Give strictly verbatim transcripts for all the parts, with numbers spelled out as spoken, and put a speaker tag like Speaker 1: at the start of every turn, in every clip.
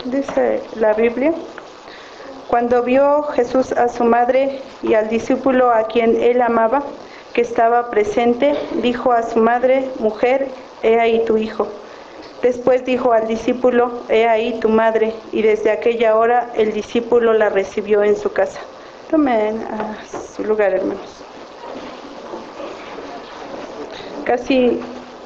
Speaker 1: Dice la Biblia: cuando vio Jesús a su madre y al discípulo a quien él amaba, que estaba presente, dijo a su madre: mujer, he ahí tu hijo. Después dijo al discípulo: he ahí tu madre. Y desde aquella hora el discípulo la recibió en su casa. Tomen a su lugar, hermanos. Casi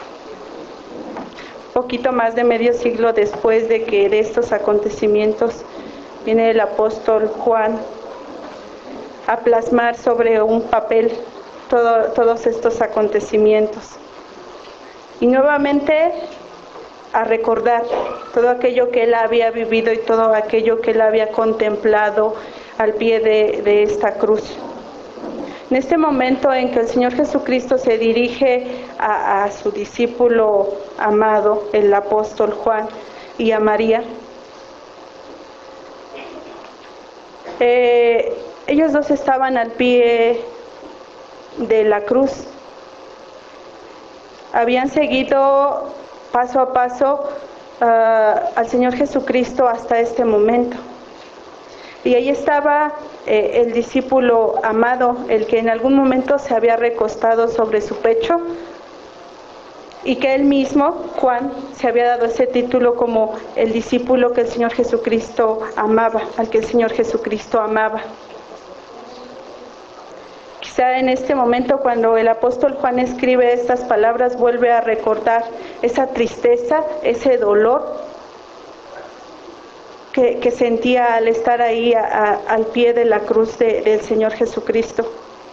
Speaker 1: poquito más de medio siglo después de que de estos acontecimientos, viene el apóstol Juan a plasmar sobre un papel todo, todos estos acontecimientos. Y nuevamente a recordar todo aquello que él había vivido y todo aquello que él había contemplado al pie de, de esta cruz. En este momento en que el Señor Jesucristo se dirige a, a su discípulo amado, el apóstol Juan, y a María, eh, ellos dos estaban al pie de la cruz. Habían seguido paso a paso uh, al Señor Jesucristo hasta este momento. Y ahí estaba eh, el discípulo amado, el que en algún momento se había recostado sobre su pecho, y que él mismo, Juan, se había dado ese título como el discípulo que el Señor Jesucristo amaba, al que el Señor Jesucristo amaba. Quizá en este momento, cuando el apóstol Juan escribe estas palabras, vuelve a recordar esa tristeza, ese dolor que, que sentía al estar ahí a, a, al pie de la cruz de, del Señor Jesucristo.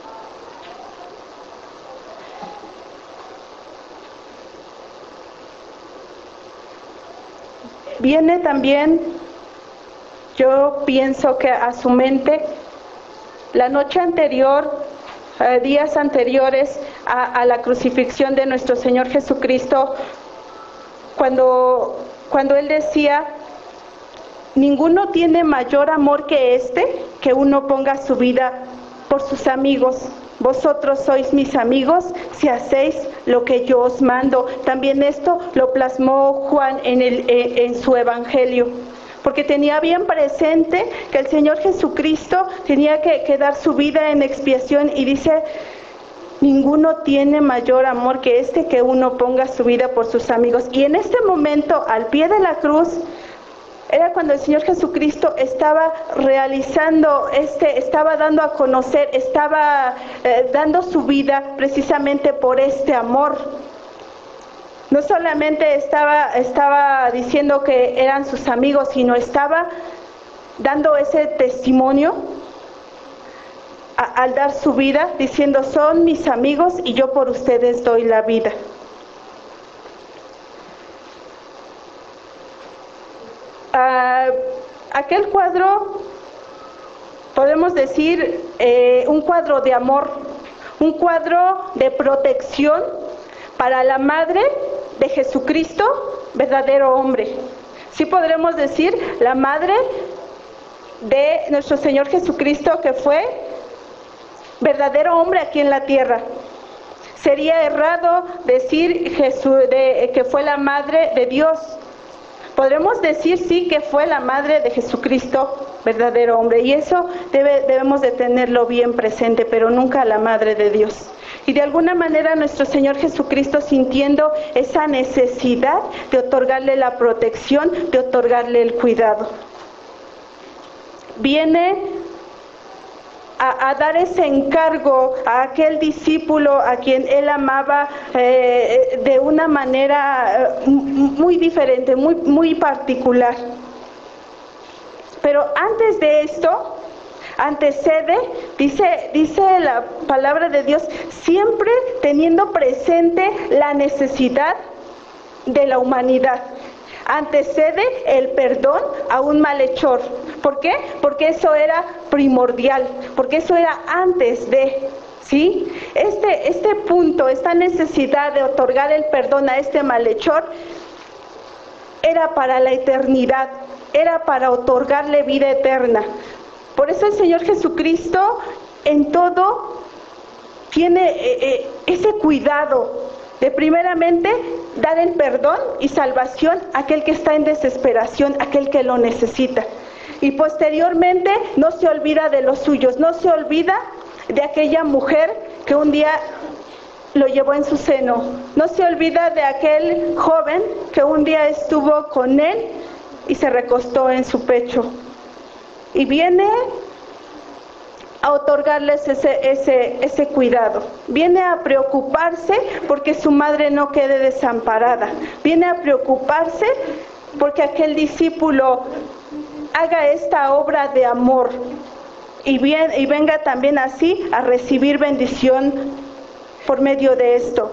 Speaker 1: Viene también, yo pienso que a su mente, la noche anterior, eh, días anteriores a, a la crucifixión de nuestro Señor Jesucristo, cuando, cuando Él decía: ninguno tiene mayor amor que este, que uno ponga su vida por sus amigos. Vosotros sois mis amigos si hacéis lo que yo os mando. También esto lo plasmó Juan en, el, en su evangelio, porque tenía bien presente que el Señor Jesucristo tenía que, que dar su vida en expiación, y dice: ninguno tiene mayor amor que este, que uno ponga su vida por sus amigos. Y en este momento, al pie de la cruz, era cuando el Señor Jesucristo estaba realizando, este, estaba dando a conocer, estaba eh, dando su vida precisamente por este amor. No solamente estaba, estaba diciendo que eran sus amigos, sino estaba dando ese testimonio a, al dar su vida, diciendo: son mis amigos y yo por ustedes doy la vida. Uh, aquel cuadro, podemos decir, eh, un cuadro de amor, un cuadro de protección para la madre de Jesucristo, verdadero hombre. Sí podremos decir, la madre de nuestro Señor Jesucristo, que fue verdadero hombre aquí en la tierra. Sería errado decir Jesús, de, que fue la madre de Dios. Podremos decir sí que fue la madre de Jesucristo, verdadero hombre, y eso debe, debemos de tenerlo bien presente, pero nunca la madre de Dios. Y de alguna manera nuestro Señor Jesucristo, sintiendo esa necesidad de otorgarle la protección, de otorgarle el cuidado, viene A, a dar ese encargo a aquel discípulo a quien él amaba eh, de una manera eh, muy diferente, muy, muy particular. Pero antes de esto, antecede, dice, dice la palabra de Dios, siempre teniendo presente la necesidad de la humanidad. Antecede el perdón a un malhechor. ¿Por qué? Porque eso era primordial, porque eso era antes de, ¿sí? Este, este punto, esta necesidad de otorgar el perdón a este malhechor, era para la eternidad, era para otorgarle vida eterna. Por eso el Señor Jesucristo en todo tiene eh, eh, ese cuidado de primeramente dar el perdón y salvación a aquel que está en desesperación, aquel que lo necesita. Y posteriormente no se olvida de los suyos, no se olvida de aquella mujer que un día lo llevó en su seno, no se olvida de aquel joven que un día estuvo con él y se recostó en su pecho. Y viene a otorgarles ese, ese, ese cuidado, viene a preocuparse porque su madre no quede desamparada, viene a preocuparse porque aquel discípulo haga esta obra de amor y, bien, y venga también así a recibir bendición por medio de esto.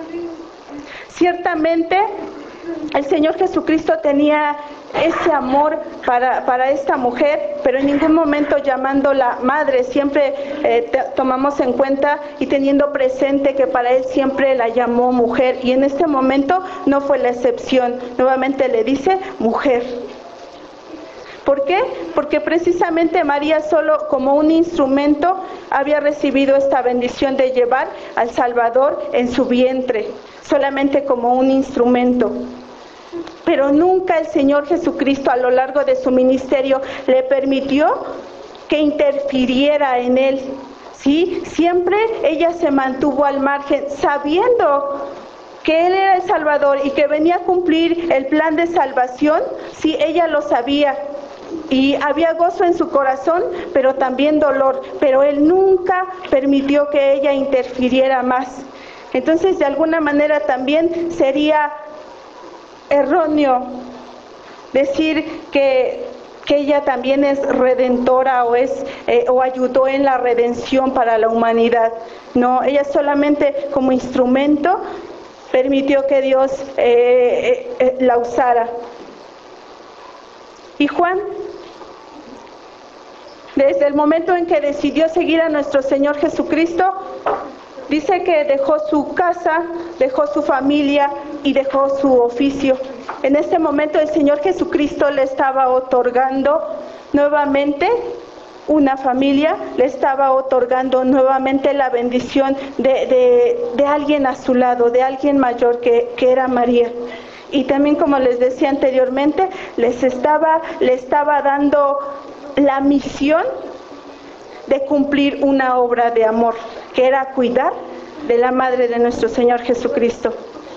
Speaker 1: Ciertamente el Señor Jesucristo tenía ese amor para, para esta mujer, pero en ningún momento llamándola madre. Siempre eh, te, tomamos en cuenta y teniendo presente que para Él siempre la llamó mujer, y en este momento no fue la excepción. Nuevamente le dice mujer. ¿Por qué? Porque precisamente María, solo como un instrumento, había recibido esta bendición de llevar al Salvador en su vientre, solamente como un instrumento. Pero nunca el Señor Jesucristo a lo largo de su ministerio le permitió que interfiriera en él, ¿sí? Siempre ella se mantuvo al margen, sabiendo que Él era el Salvador y que venía a cumplir el plan de salvación. Sí, ella lo sabía y había gozo en su corazón, pero también dolor, pero Él nunca permitió que ella interfiriera más. Entonces, de alguna manera también sería erróneo decir que, que ella también es redentora o, es, eh, o ayudó en la redención para la humanidad. No, ella solamente como instrumento permitió que Dios eh, eh, eh, la usara. Y Juan, desde el momento en que decidió seguir a nuestro Señor Jesucristo, dice que dejó su casa, dejó su familia y dejó su oficio. En este momento el Señor Jesucristo le estaba otorgando nuevamente una familia, le estaba otorgando nuevamente la bendición de, de, de alguien a su lado, de alguien mayor que, que era María. Y también, como les decía anteriormente, les estaba, le estaba dando la misión de cumplir una obra de amor, que era cuidar de la madre de nuestro Señor Jesucristo.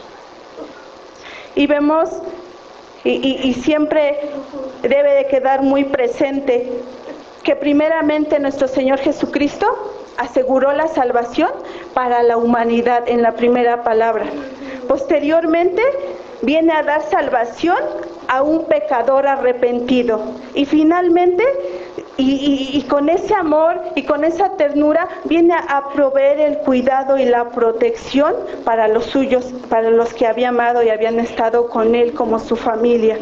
Speaker 1: Y vemos, y, y, y siempre debe de quedar muy presente, que primeramente nuestro Señor Jesucristo aseguró la salvación para la humanidad en la primera palabra. Posteriormente viene a dar salvación a un pecador arrepentido. Y finalmente, y, y, y con ese amor y con esa ternura, viene a proveer el cuidado y la protección para los suyos, para los que había amado y habían estado con Él como su familia.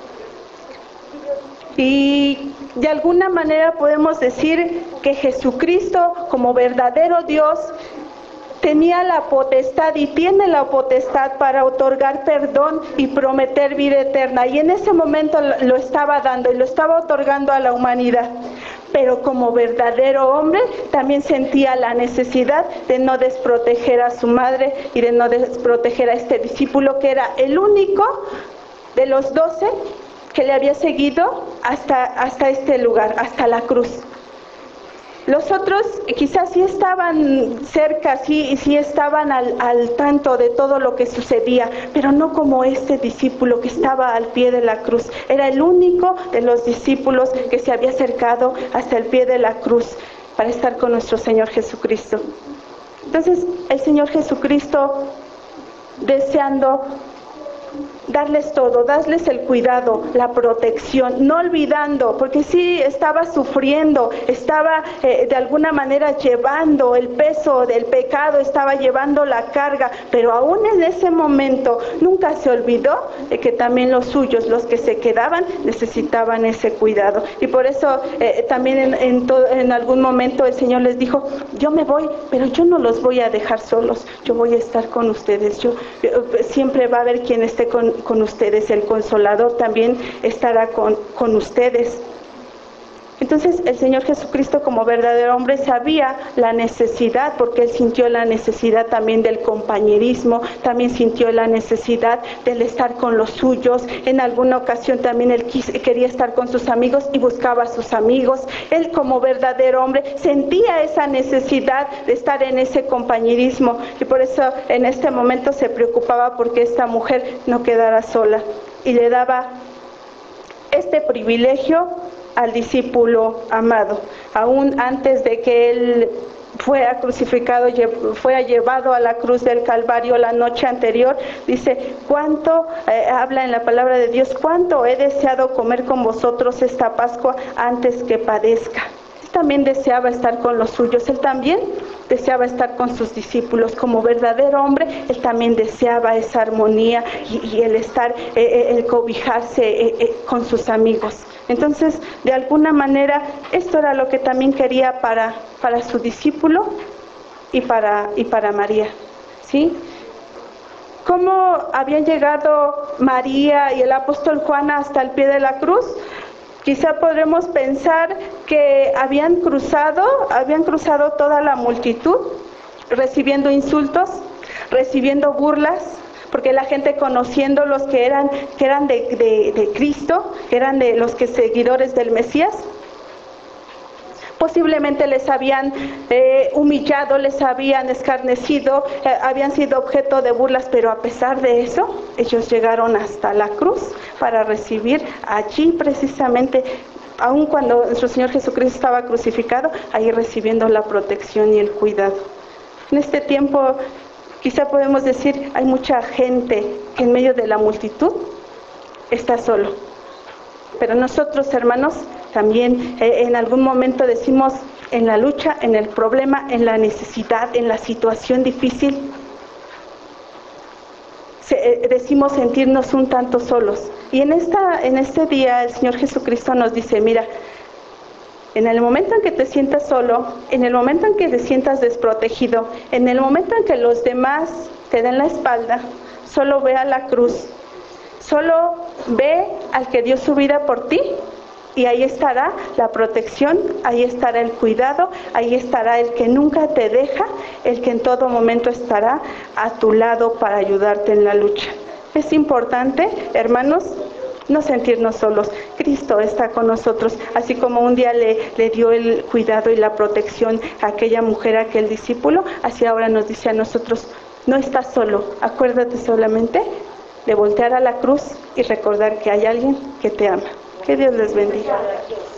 Speaker 1: Y de alguna manera podemos decir que Jesucristo, como verdadero Dios, tenía la potestad y tiene la potestad para otorgar perdón y prometer vida eterna. Y en ese momento lo estaba dando y lo estaba otorgando a la humanidad. Pero como verdadero hombre también sentía la necesidad de no desproteger a su madre y de no desproteger a este discípulo, que era el único de los doce que le había seguido hasta, hasta este lugar, hasta la cruz. Los otros quizás sí estaban cerca, sí, sí estaban al, al tanto de todo lo que sucedía, pero no como este discípulo que estaba al pie de la cruz. Era el único de los discípulos que se había acercado hasta el pie de la cruz para estar con nuestro Señor Jesucristo. Entonces, el Señor Jesucristo, deseando darles todo, darles el cuidado, la protección, no olvidando, porque sí estaba sufriendo, estaba eh, de alguna manera llevando el peso del pecado, estaba llevando la carga, pero aún en ese momento nunca se olvidó de que también los suyos, los que se quedaban, necesitaban ese cuidado. Y por eso eh, también en, en, todo, en algún momento el Señor les dijo: yo me voy, pero yo no los voy a dejar solos, yo voy a estar con ustedes, yo, yo siempre va a haber quien esté con con ustedes, el Consolador también estará con, con ustedes. Entonces el Señor Jesucristo, como verdadero hombre, sabía la necesidad, porque Él sintió la necesidad también del compañerismo, también sintió la necesidad del estar con los suyos. En alguna ocasión también Él quis, quería estar con sus amigos y buscaba a sus amigos. Él, como verdadero hombre, sentía esa necesidad de estar en ese compañerismo, y por eso en este momento se preocupaba porque esta mujer no quedara sola, y le daba este privilegio al discípulo amado. Aún antes de que él fuera crucificado, fuera llevado a la cruz del Calvario la noche anterior, dice, cuánto, eh, habla en la palabra de Dios, cuánto he deseado comer con vosotros esta Pascua antes que padezca. Él también deseaba estar con los suyos, él también deseaba estar con sus discípulos. Como verdadero hombre, él también deseaba esa armonía y, y el estar, eh, el cobijarse eh, eh, con sus amigos. Entonces, de alguna manera, esto era lo que también quería para, para su discípulo y para, y para María, ¿sí? ¿Cómo habían llegado María y el apóstol Juan hasta el pie de la cruz? Quizá podremos pensar que habían cruzado, habían cruzado toda la multitud, recibiendo insultos, recibiendo burlas, porque la gente, conociendo los que eran, que eran de, de, de Cristo, que eran de los que seguidores del Mesías, posiblemente les habían eh, humillado, les habían escarnecido, eh, habían sido objeto de burlas, pero a pesar de eso, ellos llegaron hasta la cruz para recibir allí precisamente, aun cuando nuestro Señor Jesucristo estaba crucificado, ahí recibiendo la protección y el cuidado. En este tiempo, quizá podemos decir, hay mucha gente que en medio de la multitud está solo. Pero nosotros, hermanos, también eh, en algún momento decimos, en la lucha, en el problema, en la necesidad, en la situación difícil, se, eh, decimos sentirnos un tanto solos. Y en, esta, en este día el Señor Jesucristo nos dice, mira, en el momento en que te sientas solo, en el momento en que te sientas desprotegido, en el momento en que los demás te den la espalda, solo ve a la cruz, solo ve al que dio su vida por ti, y ahí estará la protección, ahí estará el cuidado, ahí estará el que nunca te deja, el que en todo momento estará a tu lado para ayudarte en la lucha. Es importante, hermanos, no sentirnos solos. Cristo está con nosotros, así como un día le, le dio el cuidado y la protección a aquella mujer, a aquel discípulo, así ahora nos dice a nosotros, no estás solo, acuérdate solamente de voltear a la cruz y recordar que hay alguien que te ama. Que Dios les bendiga.